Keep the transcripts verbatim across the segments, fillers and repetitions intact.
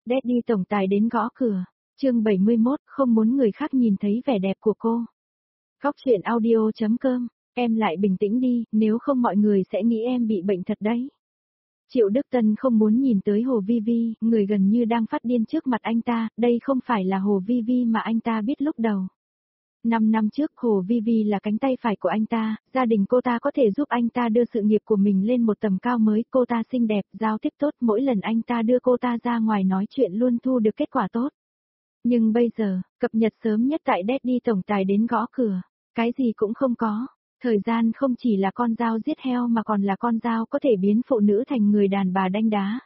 Daddy tổng tài đến gõ cửa. Chương bảy mươi mốt, không muốn người khác nhìn thấy vẻ đẹp của cô. Góc truyện audio chấm com, em lại bình tĩnh đi, nếu không mọi người sẽ nghĩ em bị bệnh thật đấy. Triệu Đức Tân không muốn nhìn tới Hồ Vi Vi, người gần như đang phát điên trước mặt anh ta, đây không phải là Hồ Vi Vi mà anh ta biết lúc đầu. Năm năm trước Hồ Vi Vi là cánh tay phải của anh ta, gia đình cô ta có thể giúp anh ta đưa sự nghiệp của mình lên một tầm cao mới, cô ta xinh đẹp, giao tiếp tốt, mỗi lần anh ta đưa cô ta ra ngoài nói chuyện luôn thu được kết quả tốt. Nhưng bây giờ, cập nhật sớm nhất tại Daddy tổng tài đến gõ cửa, cái gì cũng không có, thời gian không chỉ là con dao giết heo mà còn là con dao có thể biến phụ nữ thành người đàn bà đanh đá.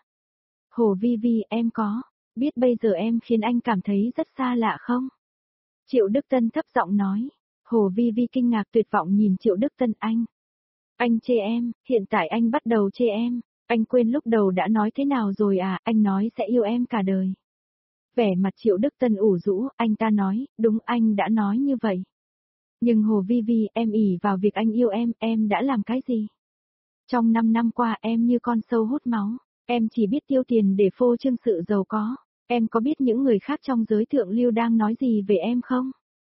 Hồ Vi Vi, em có biết bây giờ em khiến anh cảm thấy rất xa lạ không? Triệu Đức Tân thấp giọng nói. Hồ Vi Vi kinh ngạc tuyệt vọng nhìn Triệu Đức Tân. Anh. Anh chê em, hiện tại anh bắt đầu chê em. Anh quên lúc đầu đã nói thế nào rồi à, anh nói sẽ yêu em cả đời. Vẻ mặt Triệu Đức Tân ủ rũ, anh ta nói, đúng anh đã nói như vậy. Nhưng Hồ Vi Vi, em ỷ vào việc anh yêu em, em đã làm cái gì? Trong năm năm qua em như con sâu hút máu, em chỉ biết tiêu tiền để phô trương sự giàu có. Em có biết những người khác trong giới thượng lưu đang nói gì về em không?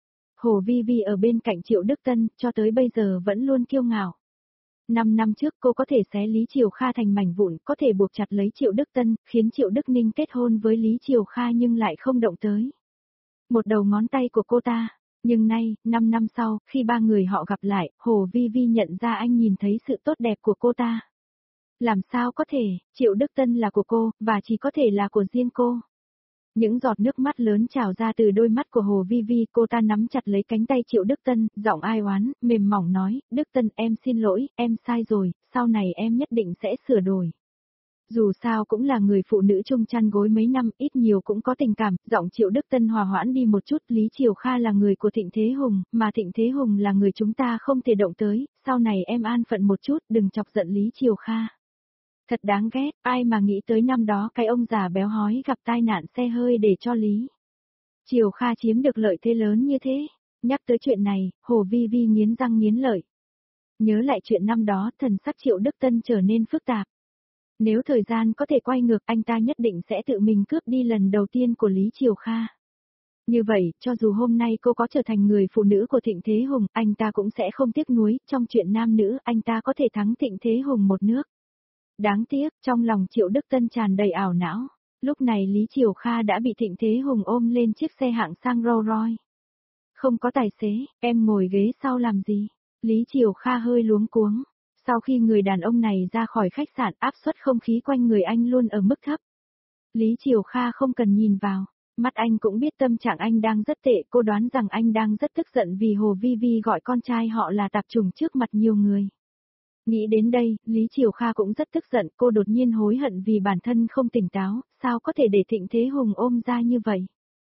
Hồ Vi Vi ở bên cạnh Triệu Đức Tân, cho tới bây giờ vẫn luôn kiêu ngạo. Năm năm trước cô có thể xé Lý Triều Kha thành mảnh vụn, có thể buộc chặt lấy Triệu Đức Tân, khiến Triệu Đức Ninh kết hôn với Lý Triều Kha nhưng lại không động tới một đầu ngón tay của cô ta. Nhưng nay, năm năm sau, khi ba người họ gặp lại, Hồ Vi Vi nhận ra anh nhìn thấy sự tốt đẹp của cô ta. Làm sao có thể, Triệu Đức Tân là của cô, và chỉ có thể là của riêng cô. Những giọt nước mắt lớn trào ra từ đôi mắt của Hồ Vi Vi, cô ta nắm chặt lấy cánh tay Triệu Đức Tân, giọng ai oán, mềm mỏng nói, Đức Tân em xin lỗi, em sai rồi, sau này em nhất định sẽ sửa đổi. Dù sao cũng là người phụ nữ chung chăn gối mấy năm, ít nhiều cũng có tình cảm, giọng Triệu Đức Tân hòa hoãn đi một chút, Lý Triều Kha là người của Thịnh Thế Hùng, mà Thịnh Thế Hùng là người chúng ta không thể động tới, sau này em an phận một chút, đừng chọc giận Lý Triều Kha. Thật đáng ghét, ai mà nghĩ tới năm đó cái ông già béo hói gặp tai nạn xe hơi để cho Lý Triều Kha chiếm được lợi thế lớn như thế. Nhắc tới chuyện này, Hồ Vi Vi nghiến răng nghiến lợi. Nhớ lại chuyện năm đó, thần sắc Triệu Đức Tân trở nên phức tạp. Nếu thời gian có thể quay ngược, anh ta nhất định sẽ tự mình cướp đi lần đầu tiên của Lý Triều Kha. Như vậy, cho dù hôm nay cô có trở thành người phụ nữ của Thịnh Thế Hùng, anh ta cũng sẽ không tiếc nuối, trong chuyện nam nữ, anh ta có thể thắng Thịnh Thế Hùng một nước. Đáng tiếc, trong lòng Triệu Đức Tân tràn đầy ảo não. Lúc này Lý Triều Kha đã bị Thịnh Thế Hùng ôm lên chiếc xe hạng sang Rolls Royce. Không có tài xế, em ngồi ghế sau làm gì? Lý Triều Kha hơi luống cuống. Sau khi người đàn ông này ra khỏi khách sạn, áp suất không khí quanh người anh luôn ở mức thấp. Lý Triều Kha không cần nhìn vào, mắt anh cũng biết tâm trạng anh đang rất tệ, cô đoán rằng anh đang rất tức giận vì Hồ Vi Vi gọi con trai họ là tạp chủng trước mặt nhiều người. Nghĩ đến đây, Lý Triều Kha cũng rất tức giận, cô đột nhiên hối hận vì bản thân không tỉnh táo, sao có thể để Thịnh Thế Hùng ôm ra như vậy.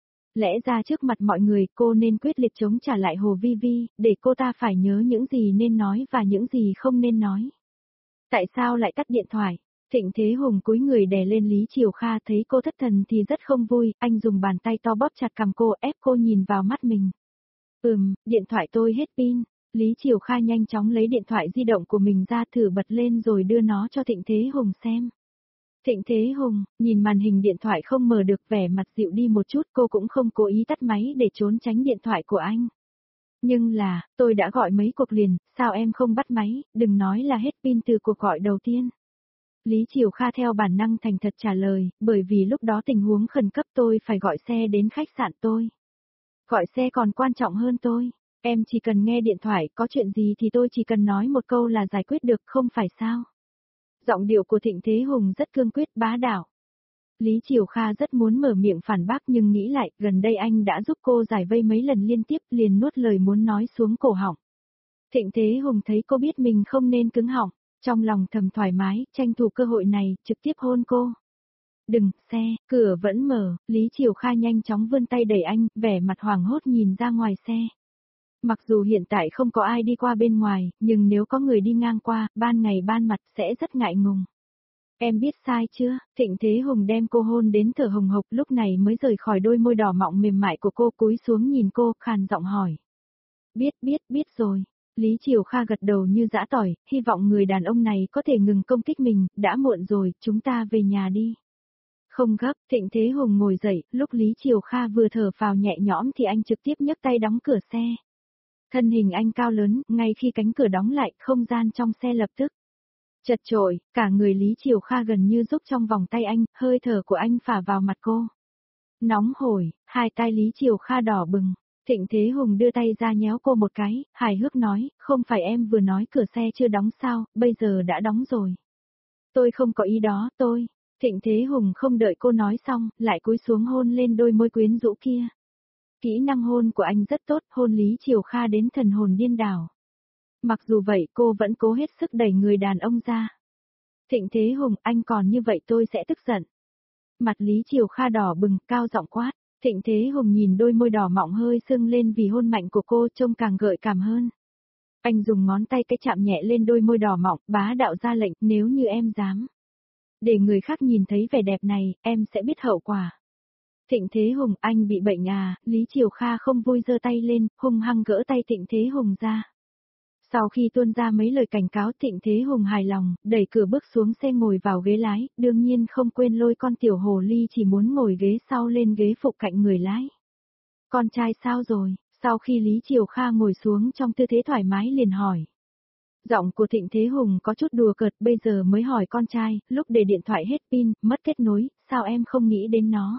Lẽ ra trước mặt mọi người cô nên quyết liệt chống trả lại Hồ Vi Vi, để cô ta phải nhớ những gì nên nói và những gì không nên nói. Tại sao lại tắt điện thoại? Thịnh Thế Hùng cúi người đè lên Lý Triều Kha, thấy cô thất thần thì rất không vui, anh dùng bàn tay to bóp chặt cằm cô, ép cô nhìn vào mắt mình. Ừm, điện thoại tôi hết pin. Lý Triều Kha nhanh chóng lấy điện thoại di động của mình ra thử bật lên rồi đưa nó cho Thịnh Thế Hùng xem. Thịnh Thế Hùng, nhìn màn hình điện thoại không mở được, vẻ mặt dịu đi một chút, cô cũng không cố ý tắt máy để trốn tránh điện thoại của anh. Nhưng là, tôi đã gọi mấy cuộc liền, sao em không bắt máy, đừng nói là hết pin từ cuộc gọi đầu tiên. Lý Triều Kha theo bản năng thành thật trả lời, bởi vì lúc đó tình huống khẩn cấp tôi phải gọi xe đến khách sạn tôi. Gọi xe còn quan trọng hơn tôi. Em chỉ cần nghe điện thoại, có chuyện gì thì tôi chỉ cần nói một câu là giải quyết được, không phải sao? Giọng điệu của Thịnh Thế Hùng rất cương quyết bá đạo. Lý Triều Kha rất muốn mở miệng phản bác nhưng nghĩ lại, gần đây anh đã giúp cô giải vây mấy lần liên tiếp, liền nuốt lời muốn nói xuống cổ họng. Thịnh Thế Hùng thấy cô biết mình không nên cứng họng, trong lòng thầm thoải mái, tranh thủ cơ hội này, trực tiếp hôn cô. Đừng, xe, cửa vẫn mở, Lý Triều Kha nhanh chóng vươn tay đẩy anh, vẻ mặt hoảng hốt nhìn ra ngoài xe. Mặc dù hiện tại không có ai đi qua bên ngoài, nhưng nếu có người đi ngang qua, ban ngày ban mặt sẽ rất ngại ngùng. Em biết sai chưa? Thịnh Thế Hùng đem cô hôn đến thở hồng hộc, lúc này mới rời khỏi đôi môi đỏ mọng mềm mại của cô, cúi xuống nhìn cô, khàn giọng hỏi. Biết biết biết rồi. Lý Triều Kha gật đầu như giã tỏi, hy vọng người đàn ông này có thể ngừng công kích mình, đã muộn rồi, chúng ta về nhà đi. Không gấp, Thịnh Thế Hùng ngồi dậy, lúc Lý Triều Kha vừa thở phào nhẹ nhõm thì anh trực tiếp nhấc tay đóng cửa xe. Thân hình anh cao lớn, ngay khi cánh cửa đóng lại, không gian trong xe lập tức chật chội, cả người Lý Triều Kha gần như rúc trong vòng tay anh, hơi thở của anh phả vào mặt cô. Nóng hổi, hai tay Lý Triều Kha đỏ bừng. Thịnh Thế Hùng đưa tay ra nhéo cô một cái, hài hước nói, không phải em vừa nói cửa xe chưa đóng sao, bây giờ đã đóng rồi. Tôi không có ý đó, tôi. Thịnh Thế Hùng không đợi cô nói xong, lại cúi xuống hôn lên đôi môi quyến rũ kia. Kỹ năng hôn của anh rất tốt, hôn Lý Triều Kha đến thần hồn điên đảo. Mặc dù vậy cô vẫn cố hết sức đẩy người đàn ông ra. Thịnh Thế Hùng, anh còn như vậy tôi sẽ tức giận. Mặt Lý Triều Kha đỏ bừng, cao giọng quát. Thịnh Thế Hùng nhìn đôi môi đỏ mọng hơi sưng lên vì hôn mạnh của cô trông càng gợi cảm hơn. Anh dùng ngón tay cái chạm nhẹ lên đôi môi đỏ mọng, bá đạo ra lệnh, nếu như em dám. Để người khác nhìn thấy vẻ đẹp này, em sẽ biết hậu quả. Thịnh Thế Hùng, anh bị bệnh à, Lý Triều Kha không vui giơ tay lên, hung hăng gỡ tay Thịnh Thế Hùng ra. Sau khi tuôn ra mấy lời cảnh cáo Thịnh Thế Hùng hài lòng, đẩy cửa bước xuống xe ngồi vào ghế lái, đương nhiên không quên lôi con tiểu hồ ly chỉ muốn ngồi ghế sau lên ghế phụ cạnh người lái. Con trai sao rồi? Sau khi Lý Triều Kha ngồi xuống trong tư thế thoải mái liền hỏi. Giọng của Thịnh Thế Hùng có chút đùa cợt, bây giờ mới hỏi con trai, lúc để điện thoại hết pin, mất kết nối, sao em không nghĩ đến nó?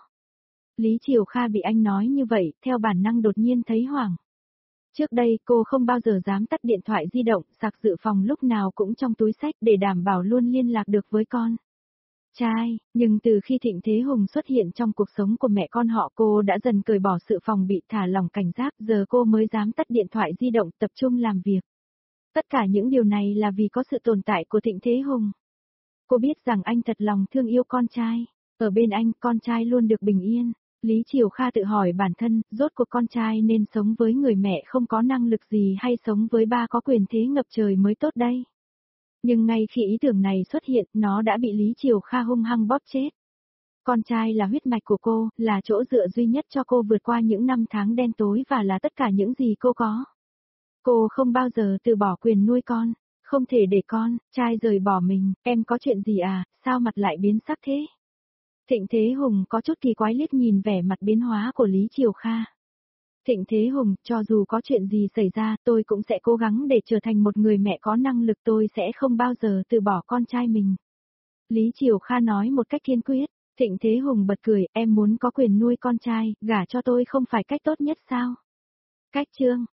Lý Triều Kha bị anh nói như vậy, theo bản năng đột nhiên thấy hoảng. Trước đây cô không bao giờ dám tắt điện thoại di động, sạc dự phòng lúc nào cũng trong túi xách để đảm bảo luôn liên lạc được với con trai, nhưng từ khi Thịnh Thế Hùng xuất hiện trong cuộc sống của mẹ con họ cô đã dần cởi bỏ sự phòng bị, thả lỏng cảnh giác, giờ cô mới dám tắt điện thoại di động tập trung làm việc. Tất cả những điều này là vì có sự tồn tại của Thịnh Thế Hùng. Cô biết rằng anh thật lòng thương yêu con trai, ở bên anh con trai luôn được bình yên. Lý Triều Kha tự hỏi bản thân, rốt cuộc con trai nên sống với người mẹ không có năng lực gì hay sống với ba có quyền thế ngập trời mới tốt đây. Nhưng ngay khi ý tưởng này xuất hiện, nó đã bị Lý Triều Kha hung hăng bóp chết. Con trai là huyết mạch của cô, là chỗ dựa duy nhất cho cô vượt qua những năm tháng đen tối và là tất cả những gì cô có. Cô không bao giờ từ bỏ quyền nuôi con, không thể để con trai rời bỏ mình. Em có chuyện gì à, sao mặt lại biến sắc thế? Thịnh Thế Hùng có chút kỳ quái liếc nhìn vẻ mặt biến hóa của Lý Triều Kha. Thịnh Thế Hùng, cho dù có chuyện gì xảy ra, tôi cũng sẽ cố gắng để trở thành một người mẹ có năng lực, tôi sẽ không bao giờ từ bỏ con trai mình. Lý Triều Kha nói một cách kiên quyết. Thịnh Thế Hùng bật cười, em muốn có quyền nuôi con trai, gả cho tôi không phải cách tốt nhất sao? Cách chương